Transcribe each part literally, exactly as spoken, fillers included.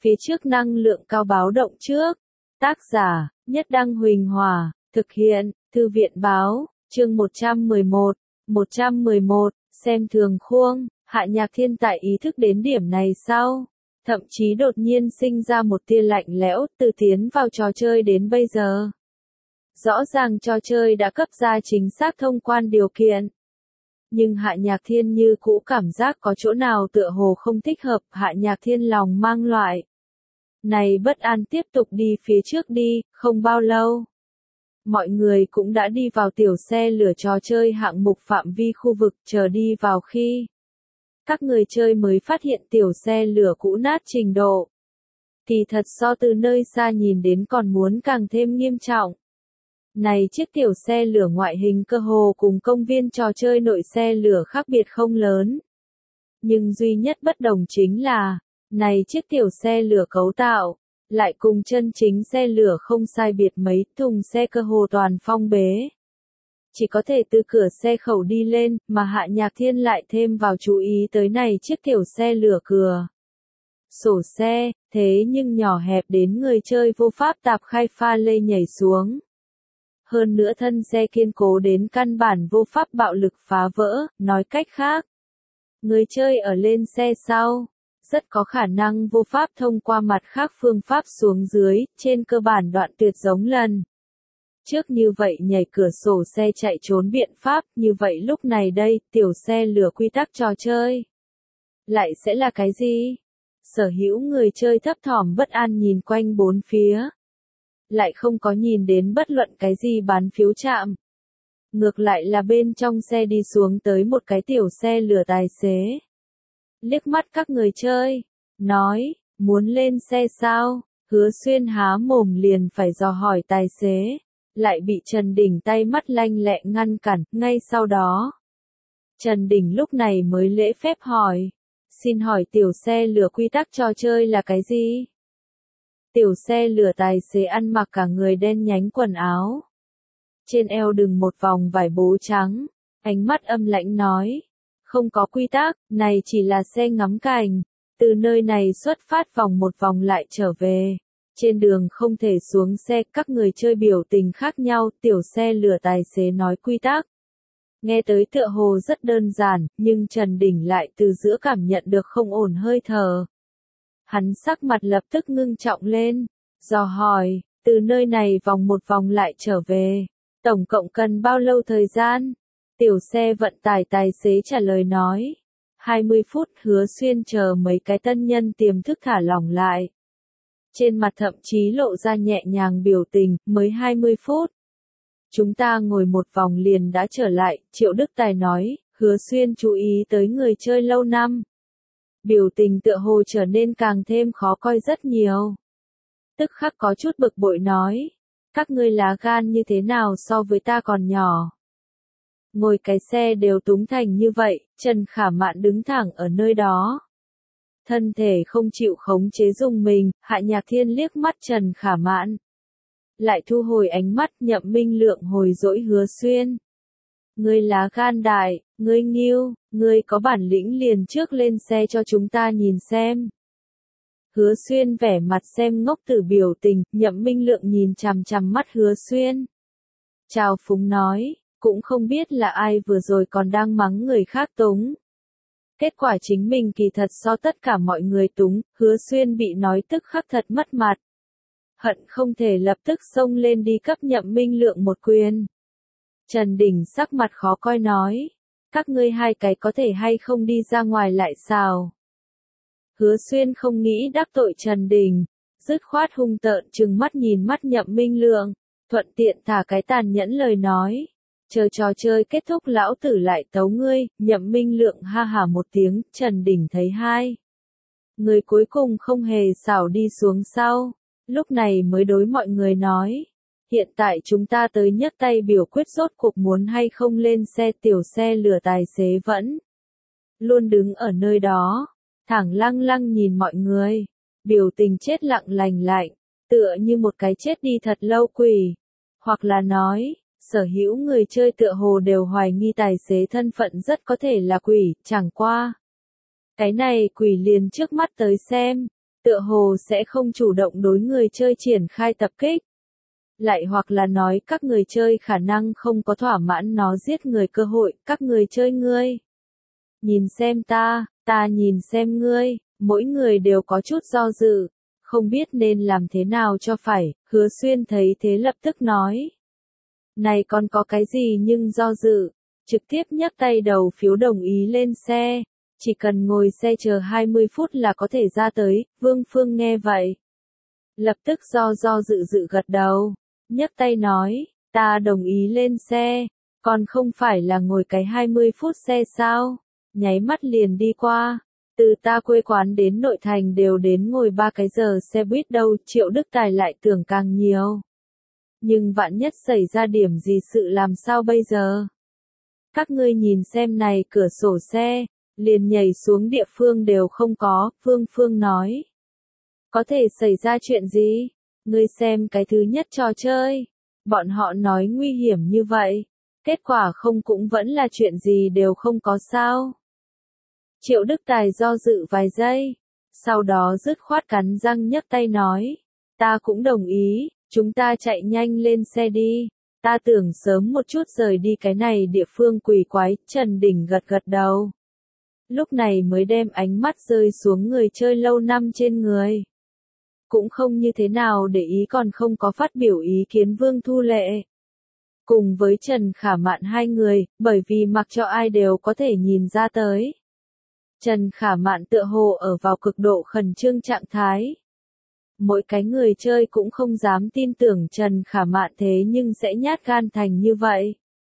phía trước năng lượng cao báo động trước. Tác giả, Nhất Đăng Huỳnh Hòa, thực hiện, Thư viện báo, chương một trăm mười một, một trăm mười một, xem thường khuông, Hạ Nhạc Thiên tại ý thức đến điểm này sau, thậm chí đột nhiên sinh ra một tia lạnh lẽo từ tiến vào trò chơi đến bây giờ. Rõ ràng trò chơi đã cấp ra chính xác thông quan điều kiện. Nhưng Hạ Nhạc Thiên như cũ cảm giác có chỗ nào tựa hồ không thích hợp, Hạ Nhạc Thiên lòng mang loại. Này bất an tiếp tục đi phía trước đi, không bao lâu. Mọi người cũng đã đi vào tiểu xe lửa trò chơi hạng mục phạm vi khu vực chờ đi vào khi. Các người chơi mới phát hiện tiểu xe lửa cũ nát trình độ. Thì thật so từ nơi xa nhìn đến còn muốn càng thêm nghiêm trọng. Này chiếc tiểu xe lửa ngoại hình cơ hồ cùng công viên trò chơi nội xe lửa khác biệt không lớn. Nhưng duy nhất bất đồng chính là, này chiếc tiểu xe lửa cấu tạo, lại cùng chân chính xe lửa không sai biệt mấy, thùng xe cơ hồ toàn phong bế. Chỉ có thể từ cửa xe khẩu đi lên, mà Hạ Nhạc Thiên lại thêm vào chú ý tới này chiếc tiểu xe lửa cửa. Sổ xe, thế nhưng nhỏ hẹp đến người chơi vô pháp tạp khai pha lê nhảy xuống. Hơn nữa thân xe kiên cố đến căn bản vô pháp bạo lực phá vỡ, nói cách khác. Người chơi ở lên xe sau, rất có khả năng vô pháp thông qua mặt khác phương pháp xuống dưới, trên cơ bản đoạn tuyệt giống lần. Trước như vậy nhảy cửa sổ xe chạy trốn biện pháp, như vậy lúc này đây, tiểu xe lửa quy tắc trò chơi. Lại sẽ là cái gì? Sở hữu người chơi thấp thỏm bất an nhìn quanh bốn phía. Lại không có nhìn đến bất luận cái gì bán phiếu trạm. Ngược lại là bên trong xe đi xuống tới một cái tiểu xe lửa tài xế. Liếc mắt các người chơi, nói, muốn lên xe sao? Hứa Xuyên há mồm liền phải dò hỏi tài xế, lại bị Trần Đình tay mắt lanh lẹ ngăn cản, ngay sau đó. Trần Đình lúc này mới lễ phép hỏi, xin hỏi tiểu xe lửa quy tắc trò chơi là cái gì? Tiểu xe lửa tài xế ăn mặc cả người đen nhánh quần áo. Trên eo đừng một vòng vải bố trắng, ánh mắt âm lãnh nói. Không có quy tắc, này chỉ là xe ngắm cảnh. Từ nơi này xuất phát vòng một vòng lại trở về. Trên đường không thể xuống xe, các người chơi biểu tình khác nhau, tiểu xe lửa tài xế nói quy tắc. Nghe tới tựa hồ rất đơn giản, nhưng Trần Đình lại từ giữa cảm nhận được không ổn hơi thở. Hắn sắc mặt lập tức ngưng trọng lên, dò hỏi, từ nơi này vòng một vòng lại trở về, tổng cộng cần bao lâu thời gian? Tiểu xe vận tải tài xế trả lời nói, hai mươi phút. Hứa Xuyên chờ mấy cái tân nhân tiềm thức thả lỏng lại. Trên mặt thậm chí lộ ra nhẹ nhàng biểu tình, mới hai mươi phút. Chúng ta ngồi một vòng liền đã trở lại, Triệu Đức Tài nói, Hứa Xuyên chú ý tới người chơi lâu năm. Biểu tình tựa hồ trở nên càng thêm khó coi rất nhiều. Tức khắc có chút bực bội nói, các ngươi lá gan như thế nào so với ta còn nhỏ. Ngồi cái xe đều túng thành như vậy, Trần Khả Mạn đứng thẳng ở nơi đó. Thân thể không chịu khống chế dùng mình, Hạ Nhạc Thiên liếc mắt Trần Khả Mạn. Lại thu hồi ánh mắt, Nhậm Minh Lượng hồi dỗi Hứa Xuyên. Ngươi lá gan đại, ngươi nghiêu, ngươi có bản lĩnh liền trước lên xe cho chúng ta nhìn xem. Hứa Xuyên vẻ mặt xem ngốc tử biểu tình, Nhậm Minh Lượng nhìn chằm chằm mắt Hứa Xuyên. Chào phúng nói, cũng không biết là ai vừa rồi còn đang mắng người khác túng. Kết quả chính mình kỳ thật so tất cả mọi người túng, Hứa Xuyên bị nói tức khắc thật mất mặt. Hận không thể lập tức xông lên đi cấp Nhậm Minh Lượng một quyền. Trần Đình sắc mặt khó coi nói, các ngươi hai cái có thể hay không đi ra ngoài lại sao? Hứa Xuyên không nghĩ đắc tội Trần Đình, dứt khoát hung tợn trừng mắt nhìn mắt Nhậm Minh Lượng, thuận tiện thả cái tàn nhẫn lời nói. Chờ trò chơi kết thúc lão tử lại tấu ngươi. Nhậm Minh Lượng ha hả một tiếng, Trần Đình thấy hai người cuối cùng không hề xảo đi xuống sau, lúc này mới đối mọi người nói, hiện tại chúng ta tới nhấc tay biểu quyết rốt cuộc muốn hay không lên xe. Tiểu xe lửa tài xế vẫn luôn đứng ở nơi đó, thẳng lăng lăng nhìn mọi người, biểu tình chết lặng lành lạnh, tựa như một cái chết đi thật lâu quỷ, hoặc là nói, sở hữu người chơi tựa hồ đều hoài nghi tài xế thân phận rất có thể là quỷ, chẳng qua. Cái này quỷ liền trước mắt tới xem, tựa hồ sẽ không chủ động đối người chơi triển khai tập kích. Lại hoặc là nói các người chơi khả năng không có thỏa mãn nó giết người cơ hội, các người chơi ngươi. Nhìn xem ta, ta nhìn xem ngươi, mỗi người đều có chút do dự, không biết nên làm thế nào cho phải, Hứa Xuyên thấy thế lập tức nói. Này còn có cái gì nhưng do dự, trực tiếp nhấc tay đầu phiếu đồng ý lên xe, chỉ cần ngồi xe chờ hai mươi phút là có thể ra tới, Vương Phương nghe vậy. Lập tức do do dự dự gật đầu, nhấc tay nói, ta đồng ý lên xe, còn không phải là ngồi cái hai mươi phút xe sao, nháy mắt liền đi qua. Từ ta quê quán đến nội thành đều đến ngồi ba cái giờ xe buýt đâu, Triệu Đức Tài lại tưởng càng nhiều. Nhưng vạn nhất xảy ra điểm gì sự làm sao bây giờ? Các ngươi nhìn xem này cửa sổ xe, liền nhảy xuống địa phương đều không có, Phương Phương nói. Có thể xảy ra chuyện gì? Ngươi xem cái thứ nhất trò chơi. Bọn họ nói nguy hiểm như vậy. Kết quả không cũng vẫn là chuyện gì đều không có sao. Triệu Đức Tài do dự vài giây. Sau đó dứt khoát cắn răng nhấc tay nói. Ta cũng đồng ý, chúng ta chạy nhanh lên xe đi. Ta tưởng sớm một chút rời đi cái này địa phương quỷ quái, Trần Đình gật gật đầu. Lúc này mới đem ánh mắt rơi xuống người chơi lâu năm trên người. Cũng không như thế nào để ý còn không có phát biểu ý kiến Vương Thu Lệ. Cùng với Trần Khả Mạn hai người, bởi vì mặc cho ai đều có thể nhìn ra tới. Trần Khả Mạn tựa hồ ở vào cực độ khẩn trương trạng thái. Mỗi cái người chơi cũng không dám tin tưởng Trần Khả Mạn thế nhưng sẽ nhát gan thành như vậy.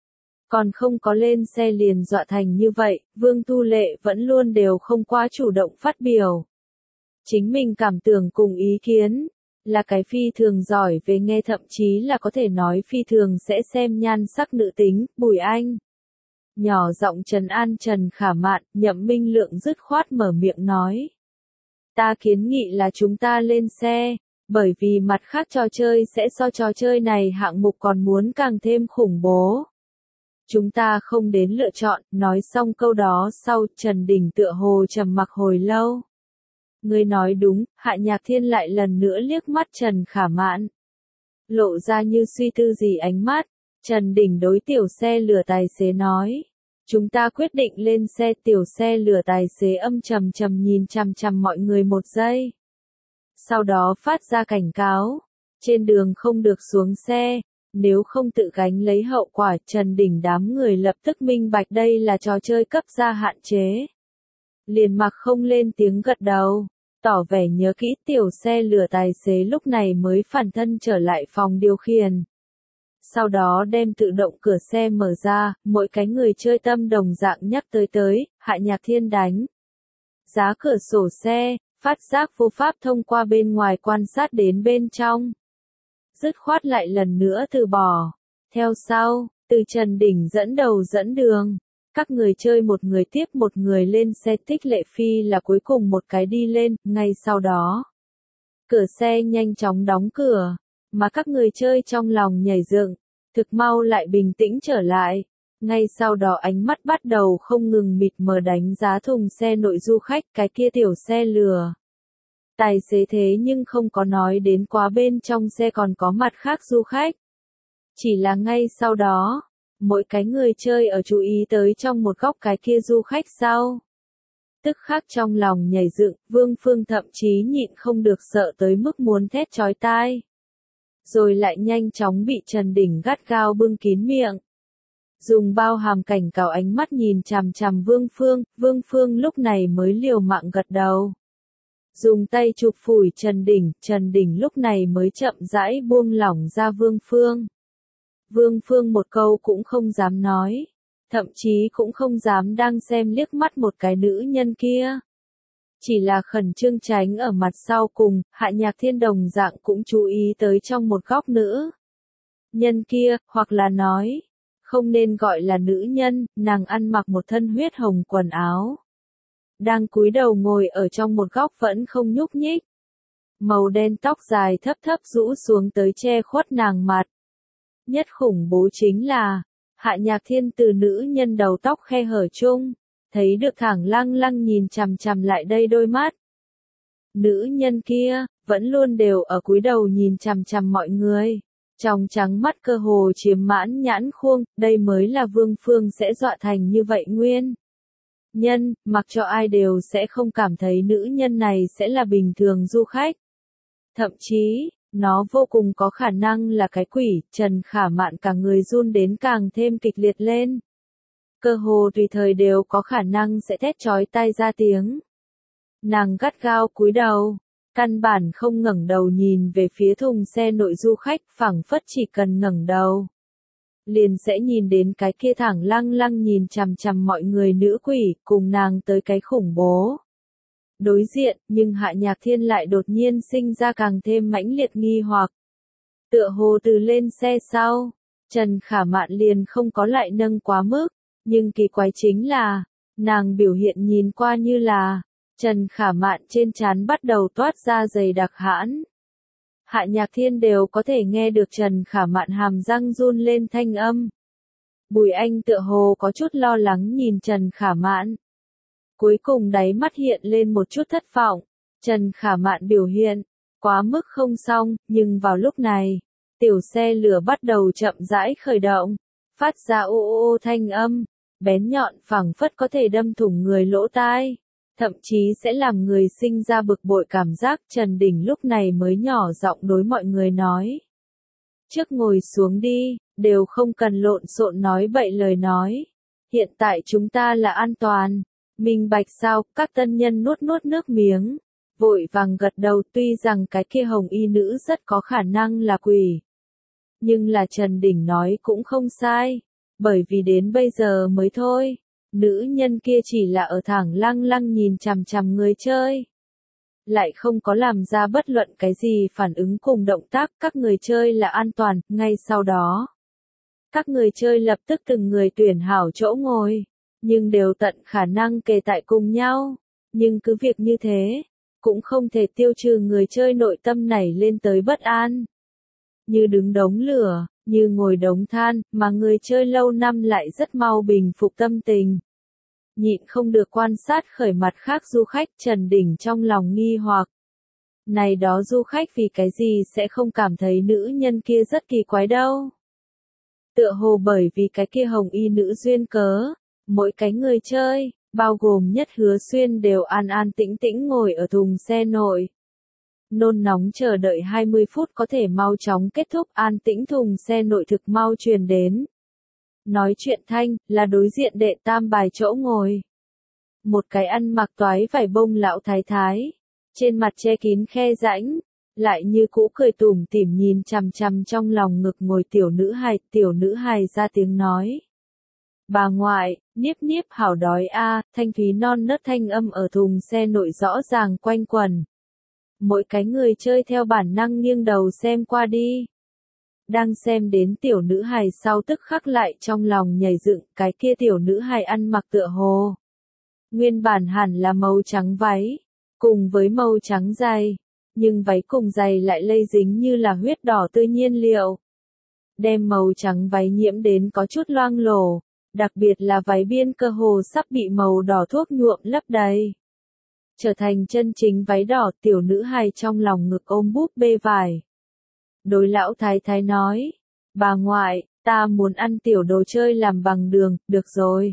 Còn không có lên xe liền dọa thành như vậy, Vương Thu Lệ vẫn luôn đều không quá chủ động phát biểu. Chính mình cảm tưởng cùng ý kiến, là cái phi thường giỏi về nghe thậm chí là có thể nói phi thường sẽ xem nhan sắc nữ tính, Bùi Anh. Nhỏ giọng trấn an Trần Khả Mạn, Nhậm Minh Lượng dứt khoát mở miệng nói. Ta kiến nghị là chúng ta lên xe, bởi vì mặt khác trò chơi sẽ so trò chơi này hạng mục còn muốn càng thêm khủng bố. Chúng ta không đến lựa chọn, nói xong câu đó sau Trần Đình tựa hồ trầm mặc hồi lâu. Ngươi nói đúng, Hạ Nhạc Thiên lại lần nữa liếc mắt Trần Khả Mạn. Lộ ra như suy tư gì ánh mắt, Trần Đình đối tiểu xe lửa tài xế nói. Chúng ta quyết định lên xe, tiểu xe lửa tài xế âm trầm trầm nhìn chằm chằm mọi người một giây. Sau đó phát ra cảnh cáo, trên đường không được xuống xe, nếu không tự gánh lấy hậu quả. Trần Đình đám người lập tức minh bạch đây là trò chơi cấp gia hạn chế. Liền mặc không lên tiếng gật đầu, tỏ vẻ nhớ kỹ. Tiểu xe lửa tài xế lúc này mới phản thân trở lại phòng điều khiển. Sau đó đem tự động cửa xe mở ra, mỗi cái người chơi tâm đồng dạng nhắc tới tới, Hạ Nhạc Thiên đánh giá cửa sổ xe, phát giác vô pháp thông qua bên ngoài quan sát đến bên trong. Dứt khoát lại lần nữa từ bỏ. Theo sau, từ Trần Đình dẫn đầu dẫn đường. Các người chơi một người tiếp một người lên xe. Tích Lệ Phi là cuối cùng một cái đi lên, ngay sau đó. Cửa xe nhanh chóng đóng cửa, mà các người chơi trong lòng nhảy dựng, thực mau lại bình tĩnh trở lại. Ngay sau đó ánh mắt bắt đầu không ngừng mịt mờ đánh giá thùng xe nội du khách, cái kia tiểu xe lừa. Tài xế thế nhưng không có nói đến quá bên trong xe còn có mặt khác du khách. Chỉ là ngay sau đó, mỗi cái người chơi ở chú ý tới trong một góc cái kia du khách sau. Tức khắc trong lòng nhảy dựng, Vương Phương thậm chí nhịn không được sợ tới mức muốn thét chói tai. Rồi lại nhanh chóng bị Trần Đình gắt gao bưng kín miệng. Dùng bao hàm cảnh cáo ánh mắt nhìn chằm chằm Vương Phương, Vương Phương lúc này mới liều mạng gật đầu. Dùng tay chụp phủi Trần Đình, Trần Đình lúc này mới chậm rãi buông lỏng ra Vương Phương. Vương Phương một câu cũng không dám nói, thậm chí cũng không dám đang xem liếc mắt một cái nữ nhân kia. Chỉ là khẩn trương tránh ở mặt sau cùng, Hạ Nhạc Thiên đồng dạng cũng chú ý tới trong một góc nữ nhân kia, hoặc là nói, không nên gọi là nữ nhân, nàng ăn mặc một thân huyết hồng quần áo. Đang cúi đầu ngồi ở trong một góc vẫn không nhúc nhích. Màu đen tóc dài thấp thấp rũ xuống tới che khuất nàng mặt. Nhất khủng bố chính là, Hạ Nhạc Thiên từ nữ nhân đầu tóc khe hở chung, thấy được thẳng lăng lăng nhìn chằm chằm lại đây đôi mắt. Nữ nhân kia, vẫn luôn đều ở cúi đầu nhìn chằm chằm mọi người. Trong trắng mắt cơ hồ chiếm mãn nhãn khuôn, đây mới là Vương Phương sẽ dọa thành như vậy nguyên. Nhân, mặc cho ai đều sẽ không cảm thấy nữ nhân này sẽ là bình thường du khách. Thậm chí, nó vô cùng có khả năng là cái quỷ, Trần Khả Mạn cả người run đến càng thêm kịch liệt lên. Cơ hồ tùy thời đều có khả năng sẽ thét chói tai ra tiếng. Nàng gắt gao cúi đầu, căn bản không ngẩng đầu nhìn về phía thùng xe nội du khách, phảng phất chỉ cần ngẩng đầu. Liền sẽ nhìn đến cái kia thẳng lăng lăng nhìn chằm chằm mọi người nữ quỷ, cùng nàng tới cái khủng bố. Đối diện, nhưng Hạ Nhạc Thiên lại đột nhiên sinh ra càng thêm mãnh liệt nghi hoặc. Tựa hồ từ lên xe sau, Trần Khả Mạn liền không có lại nâng quá mức, nhưng kỳ quái chính là, nàng biểu hiện nhìn qua như là, Trần Khả Mạn trên trán bắt đầu toát ra dày đặc hãn. Hạ Nhạc Thiên đều có thể nghe được Trần Khả Mạn hàm răng run lên thanh âm. Bùi Anh tựa hồ có chút lo lắng nhìn Trần Khả Mạn. Cuối cùng đáy mắt hiện lên một chút thất vọng. Trần Khả Mạn biểu hiện, quá mức không xong, nhưng vào lúc này, tiểu xe lửa bắt đầu chậm rãi khởi động, phát ra ô ô ô thanh âm, bén nhọn phảng phất có thể đâm thủng người lỗ tai. Thậm chí sẽ làm người sinh ra bực bội cảm giác. Trần Đình lúc này mới nhỏ giọng đối mọi người nói. Trước ngồi xuống đi, đều không cần lộn xộn nói bậy lời nói. Hiện tại chúng ta là an toàn. Minh bạch sao, các tân nhân nuốt nuốt nước miếng. Vội vàng gật đầu, tuy rằng cái kia hồng y nữ rất có khả năng là quỷ. Nhưng là Trần Đình nói cũng không sai. Bởi vì đến bây giờ mới thôi. Nữ nhân kia chỉ là ở thẳng lăng lăng nhìn chằm chằm người chơi. Lại không có làm ra bất luận cái gì phản ứng cùng động tác, các người chơi là an toàn, ngay sau đó. Các người chơi lập tức từng người tuyển hảo chỗ ngồi, nhưng đều tận khả năng kề tại cùng nhau. Nhưng cứ việc như thế, cũng không thể tiêu trừ người chơi nội tâm nảy lên tới bất an. Như đứng đống lửa, như ngồi đống than, mà người chơi lâu năm lại rất mau bình phục tâm tình. Nhịn không được quan sát khởi mặt khác du khách, Trần Đình trong lòng nghi hoặc. Này đó du khách vì cái gì sẽ không cảm thấy nữ nhân kia rất kỳ quái đâu. Tựa hồ bởi vì cái kia hồng y nữ duyên cớ, mỗi cái người chơi, bao gồm Nhất Hứa Xuyên đều an an tĩnh tĩnh ngồi ở thùng xe nội. Nôn nóng chờ đợi hai mươi phút có thể mau chóng kết thúc, an tĩnh thùng xe nội thực mau truyền đến. Nói chuyện thanh, là đối diện đệ tam bài chỗ ngồi. Một cái ăn mặc toái vải bông lão thái thái, trên mặt che kín khe rãnh, lại như cũ cười tủm tỉm nhìn chằm chằm trong lòng ngực ngồi tiểu nữ hài, tiểu nữ hài ra tiếng nói. Bà ngoại, niếp niếp hảo đói a, thanh thúy non nớt thanh âm ở thùng xe nội rõ ràng quanh quẩn. Mỗi cái người chơi theo bản năng nghiêng đầu xem qua đi. Đang xem đến tiểu nữ hài sau tức khắc lại trong lòng nhảy dựng, cái kia tiểu nữ hài ăn mặc tựa hồ. Nguyên bản hẳn là màu trắng váy, cùng với màu trắng giày, nhưng váy cùng giày lại lây dính như là huyết đỏ tươi nhiên liệu. Đem màu trắng váy nhiễm đến có chút loang lổ, đặc biệt là váy biên cơ hồ sắp bị màu đỏ thuốc nhuộm lấp đầy. Trở thành chân chính váy đỏ, tiểu nữ hài trong lòng ngực ôm búp bê vải. Đối lão thái thái nói, bà ngoại, ta muốn ăn tiểu đồ chơi làm bằng đường, được rồi.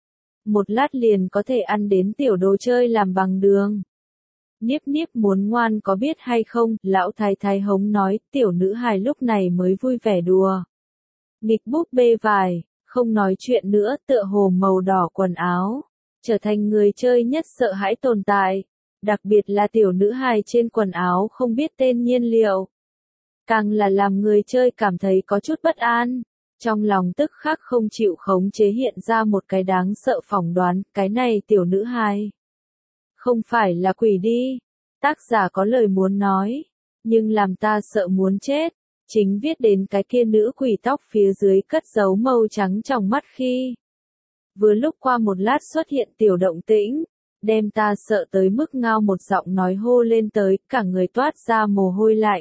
Một lát liền có thể ăn đến tiểu đồ chơi làm bằng đường. Niếp niếp muốn ngoan có biết hay không, lão thái thái hống nói, tiểu nữ hài lúc này mới vui vẻ đùa. Nghịch búp bê vải, không nói chuyện nữa, tựa hồ màu đỏ quần áo, trở thành người chơi nhất sợ hãi tồn tại, đặc biệt là tiểu nữ hài trên quần áo không biết tên nhiên liệu. Càng là làm người chơi cảm thấy có chút bất an, trong lòng tức khắc không chịu khống chế hiện ra một cái đáng sợ phỏng đoán, cái này tiểu nữ hài. Không phải là quỷ đi, tác giả có lời muốn nói, nhưng làm ta sợ muốn chết, chính viết đến cái kia nữ quỷ tóc phía dưới cất giấu màu trắng trong mắt khi. Vừa lúc qua một lát xuất hiện tiểu động tĩnh, đem ta sợ tới mức ngao một giọng nói hô lên tới, cả người toát ra mồ hôi lạnh.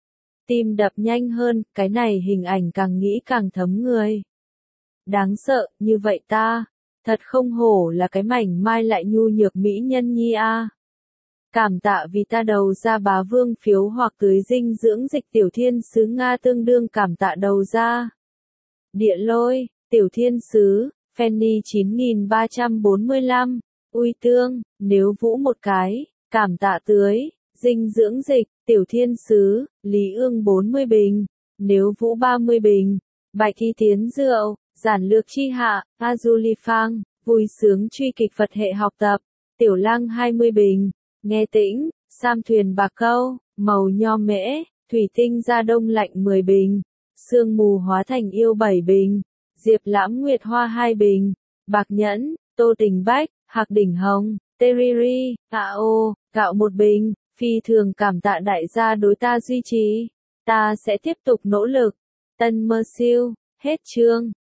Tim đập nhanh hơn, cái này hình ảnh càng nghĩ càng thấm người. Đáng sợ, như vậy ta, thật không hổ là cái mảnh mai lại nhu nhược mỹ nhân nhi a. Cảm tạ vì ta đầu ra bá vương phiếu hoặc tưới dinh dưỡng dịch tiểu thiên sứ Nga tương đương cảm tạ đầu ra. Địa lôi, tiểu thiên sứ, Fanny chín nghìn ba trăm bốn mươi lăm, Uy tương, nếu vũ một cái, cảm tạ tưới, dinh dưỡng dịch, tiểu thiên sứ, Lý ương bốn mươi bình, nếu vũ ba mươi bình, Bạch thi tiến rượu, giản lược chi hạ, Azuli phang, vui sướng truy kịch Phật hệ học tập, tiểu lang hai mươi bình, nghe tĩnh, sam thuyền bạc câu, màu nho mễ, thủy tinh ra đông lạnh mười bình, sương mù hóa thành yêu bảy bình, diệp lãm nguyệt hoa hai bình, bạc nhẫn, tô tình bách, hạc đỉnh hồng, teriri, ao, gạo một bình, phi thường cảm tạ đại gia đối ta duy trì, ta sẽ tiếp tục nỗ lực, tân mơ siêu, hết chương.